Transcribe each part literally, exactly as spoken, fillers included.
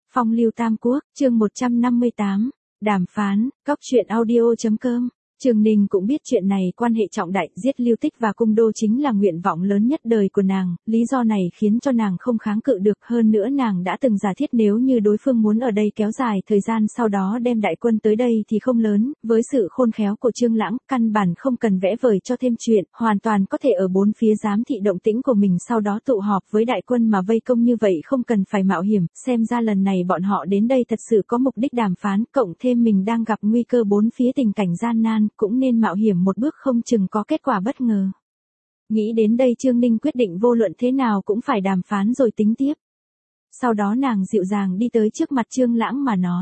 Phong lưu tam quốc, chương một trăm năm mươi tám, đàm phán, cóc truyện audio.com. Trường Ninh cũng biết chuyện này quan hệ trọng đại, giết Lưu Tích và cung đô chính là nguyện vọng lớn nhất đời của nàng, lý do này khiến cho nàng không kháng cự được, hơn nữa nàng đã từng giả thiết nếu như đối phương muốn ở đây kéo dài thời gian sau đó đem đại quân tới đây thì không lớn, với sự khôn khéo của Trương Lãng, căn bản không cần vẽ vời cho thêm chuyện, hoàn toàn có thể ở bốn phía giám thị động tĩnh của mình sau đó tụ họp với đại quân mà vây công như vậy không cần phải mạo hiểm, xem ra lần này bọn họ đến đây thật sự có mục đích đàm phán, cộng thêm mình đang gặp nguy cơ bốn phía tình cảnh gian nan, cũng nên mạo hiểm một bước không chừng có kết quả bất ngờ. Nghĩ đến đây Trương Ninh quyết định vô luận thế nào cũng phải đàm phán rồi tính tiếp. Sau đó nàng dịu dàng đi tới trước mặt Trương Lãng mà nói.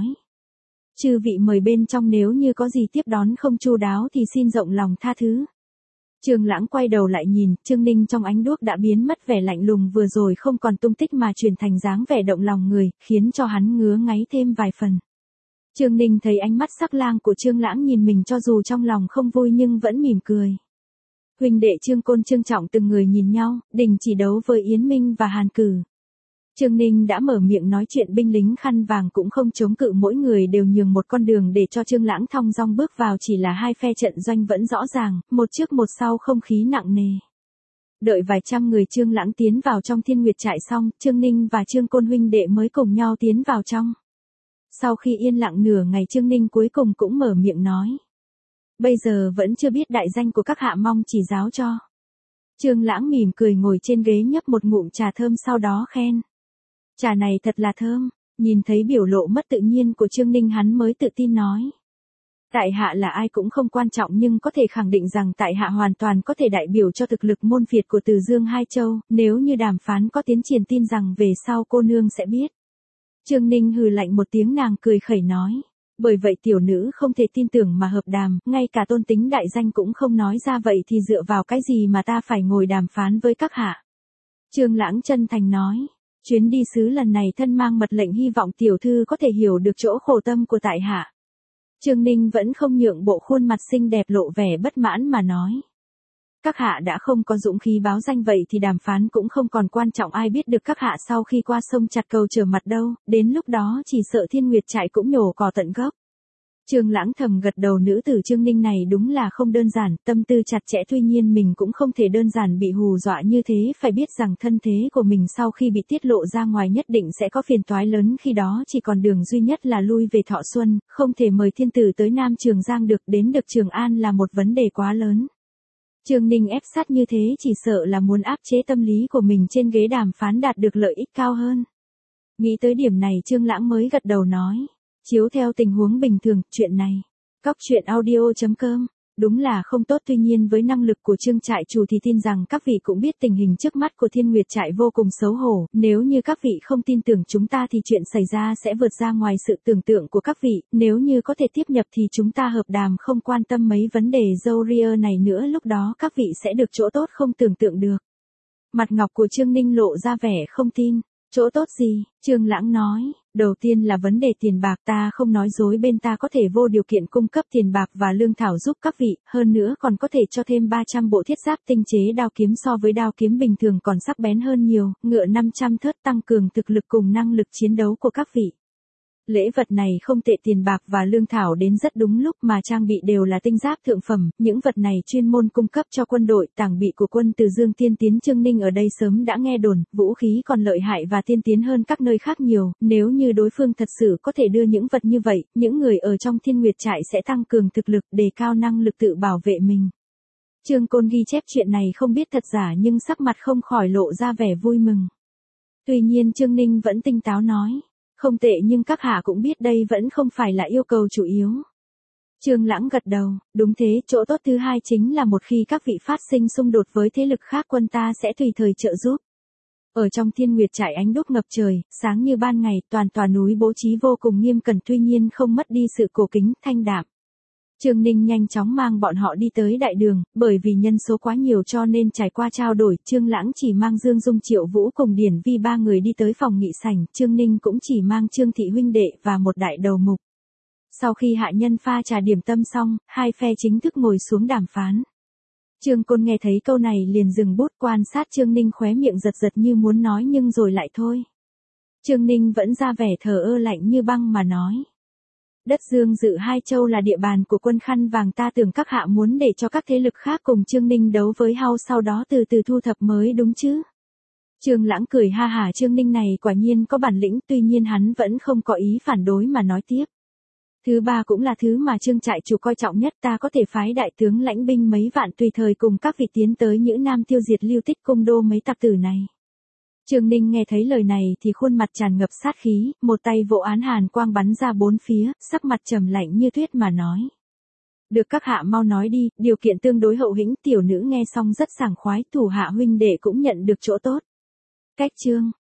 Chư vị mời bên trong, nếu như có gì tiếp đón không chu đáo thì xin rộng lòng tha thứ. Trương Lãng quay đầu lại nhìn, Trương Ninh trong ánh đuốc đã biến mất vẻ lạnh lùng vừa rồi không còn tung tích mà chuyển thành dáng vẻ động lòng người, khiến cho hắn ngứa ngáy thêm vài phần. Trương Ninh thấy ánh mắt sắc lang của Trương Lãng nhìn mình cho dù trong lòng không vui nhưng vẫn mỉm cười. Huynh đệ Trương Côn Trương Trọng từng người nhìn nhau, đình chỉ đấu với Yến Minh và Hàn Cử. Trương Ninh đã mở miệng nói chuyện, binh lính khăn vàng cũng không chống cự, mỗi người đều nhường một con đường để cho Trương Lãng thong dong bước vào, chỉ là hai phe trận doanh vẫn rõ ràng, một trước một sau, không khí nặng nề. Đợi vài trăm người Trương Lãng tiến vào trong Thiên Nguyệt trại xong, Trương Ninh và Trương Côn huynh đệ mới cùng nhau tiến vào trong. Sau khi yên lặng nửa ngày Trương Ninh cuối cùng cũng mở miệng nói. Bây giờ vẫn chưa biết đại danh của các hạ, mong chỉ giáo cho. Trương Lãng mỉm cười ngồi trên ghế nhấp một ngụm trà thơm sau đó khen. Trà này thật là thơm, nhìn thấy biểu lộ mất tự nhiên của Trương Ninh hắn mới tự tin nói. Tại hạ là ai cũng không quan trọng nhưng có thể khẳng định rằng tại hạ hoàn toàn có thể đại biểu cho thực lực môn phiệt của Từ Dương Hai Châu, nếu như đàm phán có tiến triển tin rằng về sau cô nương sẽ biết. Trương Ninh hừ lạnh một tiếng, nàng cười khẩy nói. Bởi vậy tiểu nữ không thể tin tưởng mà hợp đàm, ngay cả tôn tính đại danh cũng không nói ra, vậy thì dựa vào cái gì mà ta phải ngồi đàm phán với các hạ. Trương Lãng chân thành nói. Chuyến đi sứ lần này thân mang mật lệnh, hy vọng tiểu thư có thể hiểu được chỗ khổ tâm của tại hạ. Trương Ninh vẫn không nhượng bộ, khuôn mặt xinh đẹp lộ vẻ bất mãn mà nói. Các hạ đã không có dũng khí báo danh vậy thì đàm phán cũng không còn quan trọng, ai biết được các hạ sau khi qua sông chặt cầu trở mặt đâu, đến lúc đó chỉ sợ Thiên Nguyệt trại cũng nhổ cỏ tận gốc. Trương Lãng thầm gật đầu, nữ tử Trương Ninh này đúng là không đơn giản, tâm tư chặt chẽ, tuy nhiên mình cũng không thể đơn giản bị hù dọa như thế, phải biết rằng thân thế của mình sau khi bị tiết lộ ra ngoài nhất định sẽ có phiền toái lớn, khi đó chỉ còn đường duy nhất là lui về Thọ Xuân, không thể mời thiên tử tới Nam Trường Giang được, đến được Trường An là một vấn đề quá lớn. Trương Ninh ép sát như thế chỉ sợ là muốn áp chế tâm lý của mình trên ghế đàm phán đạt được lợi ích cao hơn. Nghĩ tới điểm này Trương Lãng mới gật đầu nói. Chiếu theo tình huống bình thường, chuyện này, cóc truyện audio.com, đúng là không tốt, tuy nhiên với năng lực của Trương trại chủ thì tin rằng các vị cũng biết tình hình trước mắt của Thiên Nguyệt trại vô cùng xấu hổ, nếu như các vị không tin tưởng chúng ta thì chuyện xảy ra sẽ vượt ra ngoài sự tưởng tượng của các vị, nếu như có thể tiếp nhập thì chúng ta hợp đàm, không quan tâm mấy vấn đề râu ria này nữa, lúc đó các vị sẽ được chỗ tốt không tưởng tượng được. Mặt ngọc của Trương Ninh lộ ra vẻ không tin. Chỗ tốt gì? Trương Lãng nói, đầu tiên là vấn đề tiền bạc, ta không nói dối, bên ta có thể vô điều kiện cung cấp tiền bạc và lương thảo giúp các vị, hơn nữa còn có thể cho thêm ba trăm bộ thiết giáp tinh chế đao kiếm, so với đao kiếm bình thường còn sắc bén hơn nhiều, ngựa năm trăm thớt, tăng cường thực lực cùng năng lực chiến đấu của các vị. Lễ vật này không tệ, tiền bạc và lương thảo đến rất đúng lúc, mà trang bị đều là tinh giáp thượng phẩm, những vật này chuyên môn cung cấp cho quân đội, tàng bị của quân Từ Dương tiên tiến. Trương Ninh ở đây sớm đã nghe đồn, vũ khí còn lợi hại và tiên tiến hơn các nơi khác nhiều, nếu như đối phương thật sự có thể đưa những vật như vậy, những người ở trong Thiên Nguyệt trại sẽ tăng cường thực lực, đề cao năng lực tự bảo vệ mình. Trương Côn ghi chép chuyện này không biết thật giả nhưng sắc mặt không khỏi lộ ra vẻ vui mừng. Tuy nhiên Trương Ninh vẫn tinh táo nói. Không tệ, nhưng các hạ cũng biết đây vẫn không phải là yêu cầu chủ yếu. Trương Lãng gật đầu, đúng thế, chỗ tốt thứ hai chính là một khi các vị phát sinh xung đột với thế lực khác, quân ta sẽ tùy thời trợ giúp. Ở trong Thiên Nguyệt trại ánh đuốc ngập trời, sáng như ban ngày, toàn tòa núi bố trí vô cùng nghiêm cẩn, tuy nhiên không mất đi sự cổ kính, thanh đạm. Trương Ninh nhanh chóng mang bọn họ đi tới đại đường, bởi vì nhân số quá nhiều cho nên trải qua trao đổi, Trương Lãng chỉ mang Dương Dung, Triệu Vũ cùng Điển Vi ba người đi tới phòng nghị sảnh, Trương Ninh cũng chỉ mang Trương thị huynh đệ và một đại đầu mục. Sau khi hạ nhân pha trà điểm tâm xong, hai phe chính thức ngồi xuống đàm phán. Trương Côn nghe thấy câu này liền dừng bút, quan sát Trương Ninh, khóe miệng giật giật như muốn nói nhưng rồi lại thôi. Trương Ninh vẫn ra vẻ thờ ơ lạnh như băng mà nói. Đất Dương Dự Hai Châu là địa bàn của quân khăn vàng, ta tưởng các hạ muốn để cho các thế lực khác cùng Trương Ninh đấu với Hao, sau đó từ từ thu thập mới đúng chứ. Trương Lãng cười ha hả, Trương Ninh này quả nhiên có bản lĩnh, tuy nhiên hắn vẫn không có ý phản đối mà nói tiếp. Thứ ba cũng là thứ mà Trương trại chủ coi trọng nhất, ta có thể phái đại tướng lãnh binh mấy vạn tùy thời cùng các vị tiến tới Nhữ Nam tiêu diệt Lưu Tích Cung đô mấy tặc tử này. Trương Ninh nghe thấy lời này thì khuôn mặt tràn ngập sát khí, một tay vỗ án hàn quang bắn ra bốn phía, sắc mặt trầm lạnh như tuyết mà nói. Được, các hạ mau nói đi, điều kiện tương đối hậu hĩnh. Tiểu nữ nghe xong rất sảng khoái, thủ hạ huynh đệ cũng nhận được chỗ tốt. Cách Trương